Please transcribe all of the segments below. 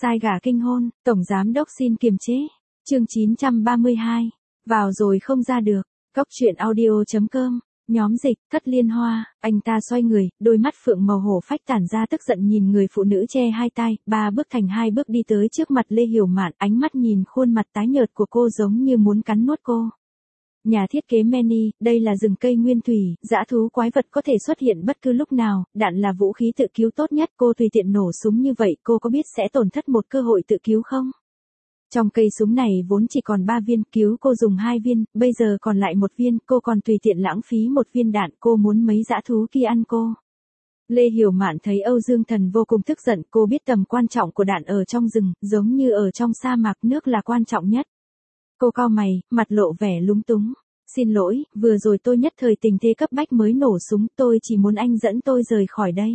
Sai gà kinh hôn, tổng giám đốc xin kiềm chế. Chương 932. Vào rồi không ra được. Cóc truyện audio.com. Nhóm dịch, Cất Liên Hoa. Anh ta xoay người, đôi mắt phượng màu hổ phách tản ra tức giận nhìn người phụ nữ che hai tay, ba bước thành hai bước đi tới trước mặt Lê Hiểu Mạn, ánh mắt nhìn khuôn mặt tái nhợt của cô giống như muốn cắn nuốt cô. Nhà thiết kế Manny, đây là rừng cây nguyên thủy, dã thú quái vật có thể xuất hiện bất cứ lúc nào, đạn là vũ khí tự cứu tốt nhất, cô tùy tiện nổ súng như vậy, cô có biết sẽ tổn thất một cơ hội tự cứu không? Trong cây súng này vốn chỉ còn 3 viên, cứu cô dùng 2 viên, bây giờ còn lại 1 viên, cô còn tùy tiện lãng phí 1 viên đạn, cô muốn mấy dã thú kia ăn cô. Lê Hiểu Mạn thấy Âu Dương Thần vô cùng tức giận, cô biết tầm quan trọng của đạn ở trong rừng, giống như ở trong sa mạc, nước là quan trọng nhất. Cô cau mày, mặt lộ vẻ lúng túng. Xin lỗi, vừa rồi tôi nhất thời tình thế cấp bách mới nổ súng, tôi chỉ muốn anh dẫn tôi rời khỏi đây.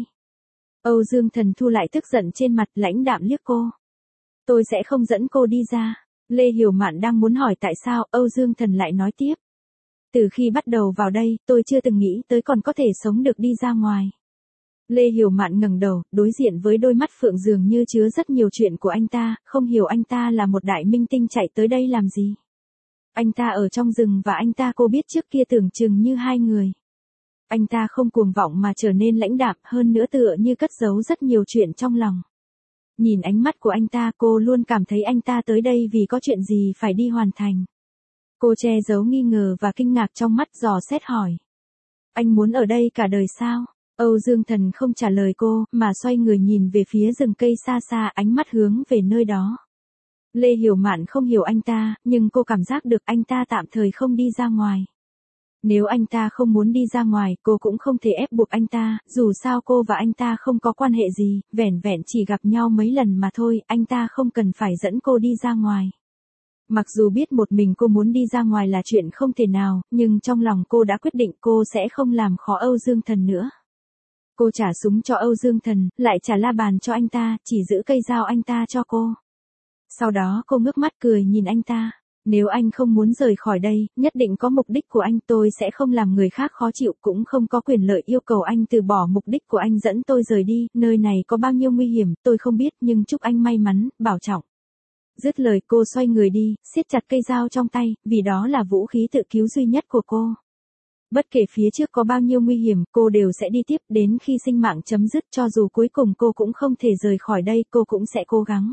Âu Dương Thần thu lại tức giận trên mặt, lãnh đạm liếc cô. Tôi sẽ không dẫn cô đi ra. Lê Hiểu Mạn đang muốn hỏi tại sao, Âu Dương Thần lại nói tiếp. Từ khi bắt đầu vào đây, tôi chưa từng nghĩ tới còn có thể sống được đi ra ngoài. Lê Hiểu Mạn ngẩng đầu, đối diện với đôi mắt phượng dường như chứa rất nhiều chuyện của anh ta, không hiểu anh ta là một đại minh tinh chạy tới đây làm gì. Anh ta ở trong rừng và anh ta cô biết trước kia tưởng chừng như hai người. Anh ta không cuồng vọng mà trở nên lãnh đạm, hơn nữa tựa như cất giấu rất nhiều chuyện trong lòng. Nhìn ánh mắt của anh ta, cô luôn cảm thấy anh ta tới đây vì có chuyện gì phải đi hoàn thành. Cô che giấu nghi ngờ và kinh ngạc trong mắt, dò xét hỏi. Anh muốn ở đây cả đời sao? Âu Dương Thần không trả lời cô, mà xoay người nhìn về phía rừng cây xa xa, ánh mắt hướng về nơi đó. Lê Hiểu Mạn không hiểu anh ta, nhưng cô cảm giác được anh ta tạm thời không đi ra ngoài. Nếu anh ta không muốn đi ra ngoài, cô cũng không thể ép buộc anh ta, dù sao cô và anh ta không có quan hệ gì, vẻn vẹn chỉ gặp nhau mấy lần mà thôi, anh ta không cần phải dẫn cô đi ra ngoài. Mặc dù biết một mình cô muốn đi ra ngoài là chuyện không thể nào, nhưng trong lòng cô đã quyết định cô sẽ không làm khó Âu Dương Thần nữa. Cô trả súng cho Âu Dương Thần, lại trả la bàn cho anh ta, chỉ giữ cây dao anh ta cho cô. Sau đó cô ngước mắt cười nhìn anh ta. Nếu anh không muốn rời khỏi đây, nhất định có mục đích của anh, tôi sẽ không làm người khác khó chịu, cũng không có quyền lợi yêu cầu anh từ bỏ mục đích của anh dẫn tôi rời đi, nơi này có bao nhiêu nguy hiểm, tôi không biết, nhưng chúc anh may mắn, bảo trọng. Dứt lời cô xoay người đi, siết chặt cây dao trong tay, vì đó là vũ khí tự cứu duy nhất của cô. Bất kể phía trước có bao nhiêu nguy hiểm, cô đều sẽ đi tiếp, đến khi sinh mạng chấm dứt, cho dù cuối cùng cô cũng không thể rời khỏi đây, cô cũng sẽ cố gắng.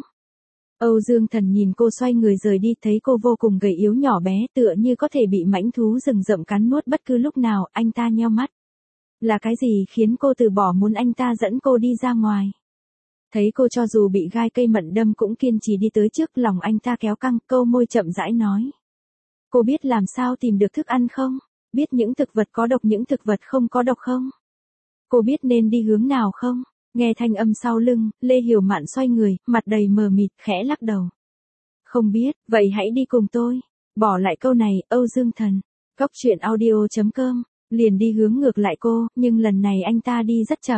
Âu Dương Thần nhìn cô xoay người rời đi, thấy cô vô cùng gầy yếu nhỏ bé, tựa như có thể bị mãnh thú rừng rậm cắn nuốt bất cứ lúc nào, anh ta nheo mắt. Là cái gì khiến cô từ bỏ muốn anh ta dẫn cô đi ra ngoài? Thấy cô cho dù bị gai cây mận đâm cũng kiên trì đi tới trước, lòng anh ta kéo căng, câu môi chậm rãi nói. Cô biết làm sao tìm được thức ăn không? Biết những thực vật có độc những thực vật không có độc không? Cô biết nên đi hướng nào không? Nghe thanh âm sau lưng, Lê Hiểu Mạn xoay người, mặt đầy mờ mịt, khẽ lắc đầu. Không biết, vậy hãy đi cùng tôi. Bỏ lại câu này, Âu Dương Thần. Cóc truyện audio.com. Liền đi hướng ngược lại cô, nhưng lần này anh ta đi rất chậm.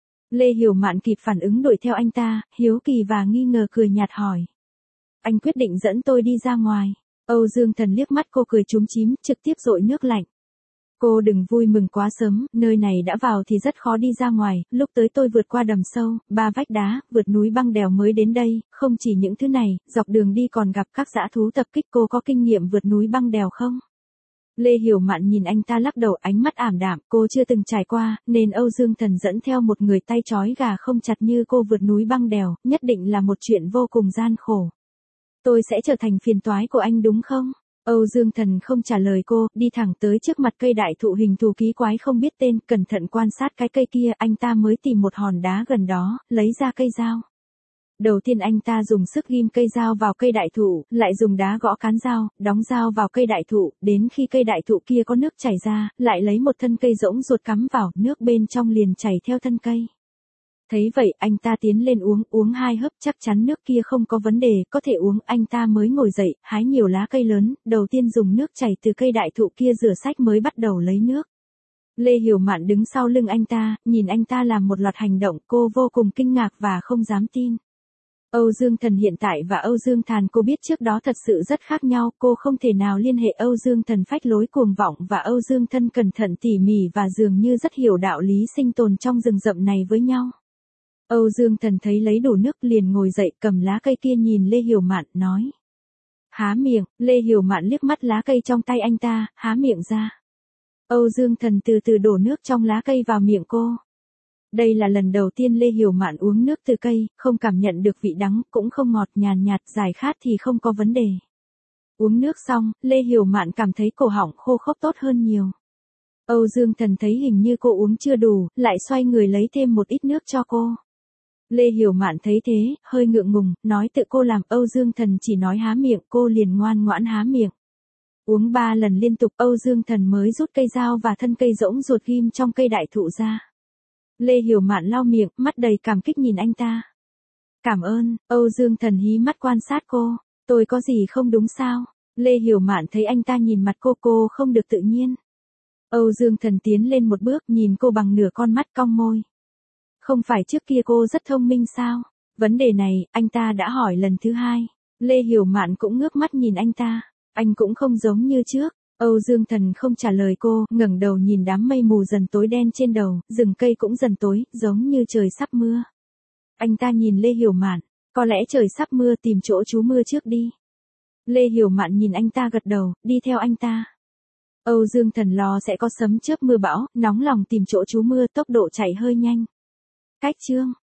Lê Hiểu Mạn kịp phản ứng đuổi theo anh ta, hiếu kỳ và nghi ngờ cười nhạt hỏi. Anh quyết định dẫn tôi đi ra ngoài. Âu Dương Thần liếc mắt cô cười chúm chím, trực tiếp dội nước lạnh. Cô đừng vui mừng quá sớm, nơi này đã vào thì rất khó đi ra ngoài, lúc tới tôi vượt qua đầm sâu, 3 vách đá, vượt núi băng đèo mới đến đây, không chỉ những thứ này, dọc đường đi còn gặp các dã thú tập kích, cô có kinh nghiệm vượt núi băng đèo không? Lê Hiểu Mạn nhìn anh ta lắc đầu, ánh mắt ảm đạm, cô chưa từng trải qua, nên Âu Dương Thần dẫn theo một người tay trói gà không chặt như cô vượt núi băng đèo, nhất định là một chuyện vô cùng gian khổ. Tôi sẽ trở thành phiền toái của anh đúng không? Âu Dương Thần không trả lời cô, đi thẳng tới trước mặt cây đại thụ hình thù kỳ quái không biết tên, cẩn thận quan sát cái cây kia, anh ta mới tìm một hòn đá gần đó, lấy ra cây dao. Đầu tiên anh ta dùng sức ghim cây dao vào cây đại thụ, lại dùng đá gõ cán dao, đóng dao vào cây đại thụ, đến khi cây đại thụ kia có nước chảy ra, lại lấy một thân cây rỗng ruột cắm vào, nước bên trong liền chảy theo thân cây. Thấy vậy, anh ta tiến lên uống 2 hớp, chắc chắn nước kia không có vấn đề, có thể uống, anh ta mới ngồi dậy, hái nhiều lá cây lớn, đầu tiên dùng nước chảy từ cây đại thụ kia rửa sạch mới bắt đầu lấy nước. Lê Hiểu Mạn đứng sau lưng anh ta, nhìn anh ta làm một loạt hành động, cô vô cùng kinh ngạc và không dám tin. Âu Dương Thần hiện tại và Âu Dương Thàn cô biết trước đó thật sự rất khác nhau, cô không thể nào liên hệ Âu Dương Thần phách lối cuồng vọng và Âu Dương Thân cẩn thận tỉ mỉ và dường như rất hiểu đạo lý sinh tồn trong rừng rậm này với nhau. Âu Dương Thần thấy lấy đủ nước liền ngồi dậy cầm lá cây kia nhìn Lê Hiểu Mạn nói. Há miệng, Lê Hiểu Mạn liếc mắt lá cây trong tay anh ta, há miệng ra. Âu Dương Thần từ từ đổ nước trong lá cây vào miệng cô. Đây là lần đầu tiên Lê Hiểu Mạn uống nước từ cây, không cảm nhận được vị đắng, cũng không ngọt, nhàn nhạt, giải khát thì không có vấn đề. Uống nước xong, Lê Hiểu Mạn cảm thấy cổ họng khô khốc tốt hơn nhiều. Âu Dương Thần thấy hình như cô uống chưa đủ, lại xoay người lấy thêm một ít nước cho cô. Lê Hiểu Mạn thấy thế, hơi ngượng ngùng, nói tự cô làm. Âu Dương Thần chỉ nói há miệng, cô liền ngoan ngoãn há miệng. Uống 3 lần liên tục, Âu Dương Thần mới rút cây dao và thân cây rỗng ruột ghim trong cây đại thụ ra. Lê Hiểu Mạn lau miệng, mắt đầy cảm kích nhìn anh ta. Cảm ơn. Âu Dương Thần hí mắt quan sát cô. Tôi có gì không đúng sao? Lê Hiểu Mạn thấy anh ta nhìn mặt cô không được tự nhiên. Âu Dương Thần tiến lên một bước nhìn cô bằng nửa con mắt cong môi. Không phải trước kia cô rất thông minh sao? Vấn đề này, anh ta đã hỏi lần thứ 2. Lê Hiểu Mạn cũng ngước mắt nhìn anh ta. Anh cũng không giống như trước. Âu Dương Thần không trả lời cô, ngẩng đầu nhìn đám mây mù dần tối đen trên đầu, rừng cây cũng dần tối, giống như trời sắp mưa. Anh ta nhìn Lê Hiểu Mạn, có lẽ trời sắp mưa, tìm chỗ trú mưa trước đi. Lê Hiểu Mạn nhìn anh ta gật đầu, đi theo anh ta. Âu Dương Thần lo sẽ có sấm chớp mưa bão, nóng lòng tìm chỗ trú mưa, tốc độ chạy hơi nhanh. Cách chương